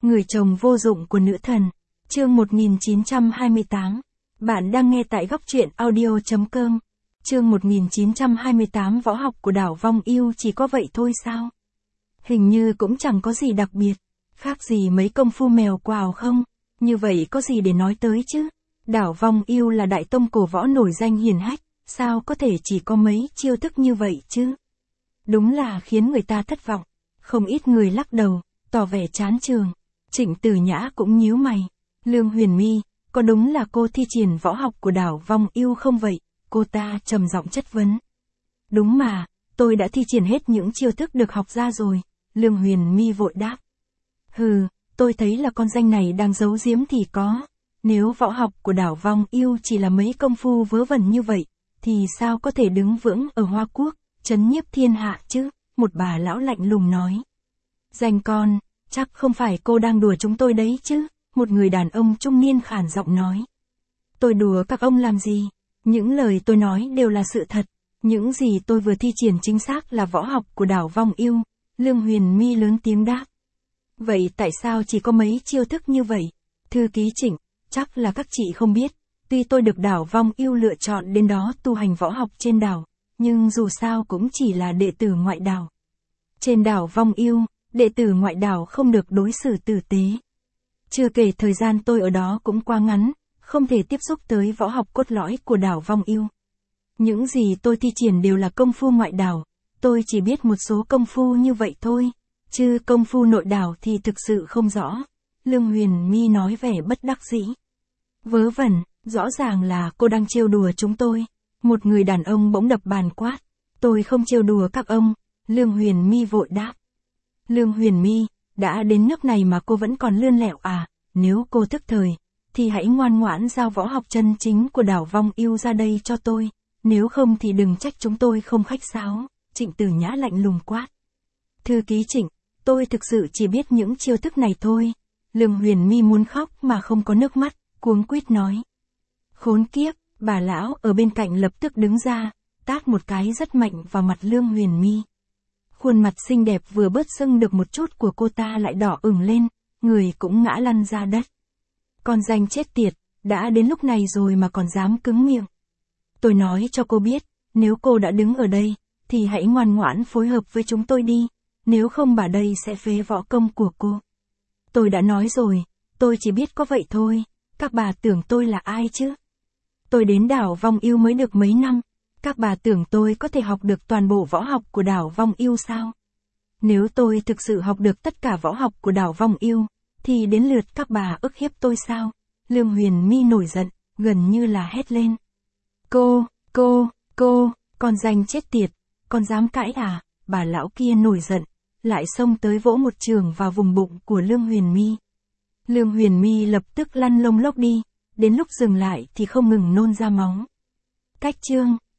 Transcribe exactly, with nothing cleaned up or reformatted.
Người chồng vô dụng của nữ thần. Chương một nghìn chín trăm hai mươi tám. Bạn đang nghe tại góc truyện audio chấm com. Chương một nghìn chín trăm hai mươi tám. Võ học của đảo vong yêu chỉ có vậy thôi sao? Hình như cũng chẳng có gì đặc biệt. Khác gì mấy công phu mèo quào không? Như vậy có gì để nói tới chứ? Đảo vong yêu là đại tông cổ võ nổi danh hiển hách, sao có thể chỉ có mấy chiêu thức như vậy chứ? Đúng là khiến người ta thất vọng. Không ít người lắc đầu, tỏ vẻ chán trường. Trịnh Tử Nhã cũng nhíu mày. Lương Huyền My, có đúng là cô thi triển võ học của đảo vong yêu không vậy? Cô ta trầm giọng chất vấn. Đúng mà, tôi đã thi triển hết những chiêu thức được học ra rồi. Lương Huyền My vội đáp. Hừ, tôi thấy là con danh này đang giấu giếm thì có. Nếu võ học của đảo vong yêu chỉ là mấy công phu vớ vẩn như vậy, thì sao có thể đứng vững ở Hoa Quốc, trấn nhiếp thiên hạ chứ? Một bà lão lạnh lùng nói. Danh con, chắc không phải cô đang đùa chúng tôi đấy chứ? Một người đàn ông trung niên khản giọng nói. Tôi đùa các ông làm gì? Những lời tôi nói đều là sự thật. Những gì tôi vừa thi triển chính xác là võ học của đảo vong yêu. Lương Huyền My lớn tiếng đáp. Vậy tại sao chỉ có mấy chiêu thức như vậy? Thư ký Trịnh, chắc là các chị không biết. Tuy tôi được đảo vong yêu lựa chọn đến đó tu hành võ học trên đảo, nhưng dù sao cũng chỉ là đệ tử ngoại đảo. Trên đảo vong yêu, đệ tử ngoại đảo không được đối xử tử tế. Chưa kể thời gian tôi ở đó cũng quá ngắn, không thể tiếp xúc tới võ học cốt lõi của đảo vong yêu. Những gì tôi thi triển đều là công phu ngoại đảo, tôi chỉ biết một số công phu như vậy thôi, chứ công phu nội đảo thì thực sự không rõ. Lương Huyền My nói vẻ bất đắc dĩ. Vớ vẩn, rõ ràng là cô đang trêu đùa chúng tôi. Một người đàn ông bỗng đập bàn quát. Tôi không trêu đùa các ông. Lương Huyền My vội đáp. Lương Huyền My, đã đến nước này mà cô vẫn còn lươn lẹo à? Nếu cô thức thời, thì hãy ngoan ngoãn giao võ học chân chính của đảo vong yêu ra đây cho tôi. Nếu không thì đừng trách chúng tôi không khách sáo. Trịnh Tử Nhã lạnh lùng quát. Thư ký Trịnh, tôi thực sự chỉ biết những chiêu thức này thôi. Lương Huyền My muốn khóc mà không có nước mắt, cuống quýt nói. Khốn kiếp, bà lão ở bên cạnh lập tức đứng ra, tát một cái rất mạnh vào mặt Lương Huyền My. Khuôn mặt xinh đẹp vừa bớt sưng được một chút của cô ta lại đỏ ửng lên, người cũng ngã lăn ra đất. Con danh chết tiệt, đã đến lúc này rồi mà còn dám cứng miệng. Tôi nói cho cô biết, nếu cô đã đứng ở đây, thì hãy ngoan ngoãn phối hợp với chúng tôi đi, nếu không bà đây sẽ phế võ công của cô. Tôi đã nói rồi, tôi chỉ biết có vậy thôi, các bà tưởng tôi là ai chứ? Tôi đến đảo vong yêu mới được mấy năm, các bà tưởng tôi có thể học được toàn bộ võ học của đảo vong yêu sao? Nếu tôi thực sự học được tất cả võ học của đảo vong yêu, thì đến lượt các bà ức hiếp tôi sao? Lương Huyền My nổi giận, gần như là hét lên. Cô, cô, cô, con danh chết tiệt, con dám cãi à? Bà lão kia nổi giận, lại xông tới vỗ một trường vào vùng bụng của Lương Huyền My. Lương Huyền My lập tức lăn lông lốc đi, đến lúc dừng lại thì không ngừng nôn ra máu. Cách chương